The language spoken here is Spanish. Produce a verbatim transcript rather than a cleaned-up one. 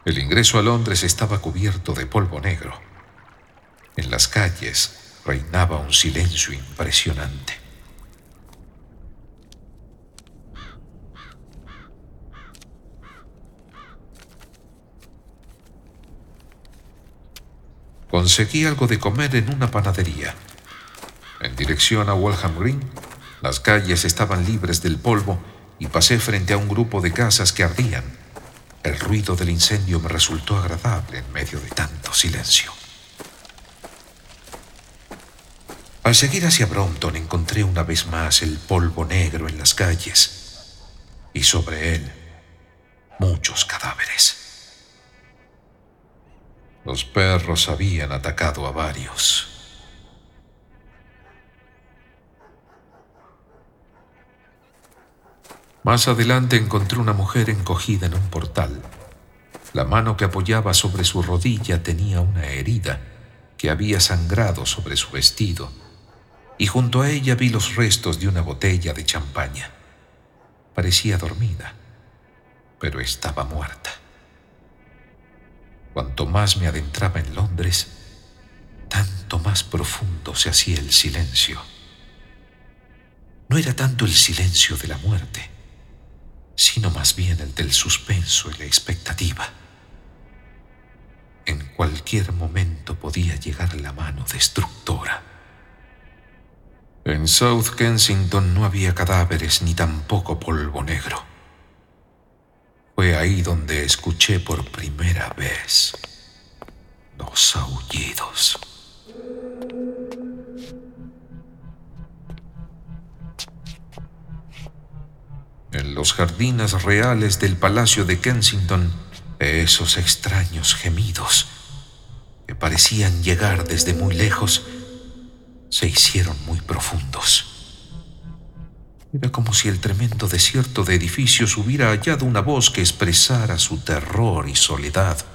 El ingreso a Londres estaba cubierto de polvo negro. En las calles reinaba un silencio impresionante. Conseguí algo de comer en una panadería. En dirección a Walham Green, las calles estaban libres del polvo y pasé frente a un grupo de casas que ardían. El ruido del incendio me resultó agradable en medio de tanto silencio. Al seguir hacia Brompton encontré una vez más el polvo negro en las calles y sobre él muchos cadáveres. Los perros habían atacado a varios. Más adelante encontré una mujer encogida en un portal. La mano que apoyaba sobre su rodilla tenía una herida que había sangrado sobre su vestido, y junto a ella vi los restos de una botella de champaña. Parecía dormida, pero estaba muerta. Cuanto más me adentraba en Londres, tanto más profundo se hacía el silencio. No era tanto el silencio de la muerte, sino más bien el del suspenso y la expectativa. En cualquier momento podía llegar la mano destructora. En South Kensington no había cadáveres ni tampoco polvo negro. Fue ahí donde escuché por primera vez los aullidos. En los jardines reales del Palacio de Kensington, esos extraños gemidos que parecían llegar desde muy lejos se hicieron muy profundos. Era como si el tremendo desierto de edificios hubiera hallado una voz que expresara su terror y soledad.